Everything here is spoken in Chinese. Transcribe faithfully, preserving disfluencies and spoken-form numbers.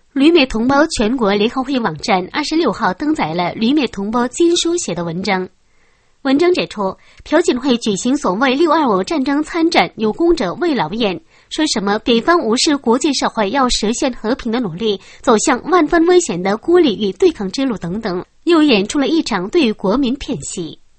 旅美同胞全国联合会网站二十六号登载了旅美同胞金书写的文章。文章指出，朴槿惠举行所谓六二五战争参战有功者慰劳宴，说什么北方无视国际社会要实现和平的努力，走向万分危险的孤立与对抗之路等等，又演出了一场对国民骗戏。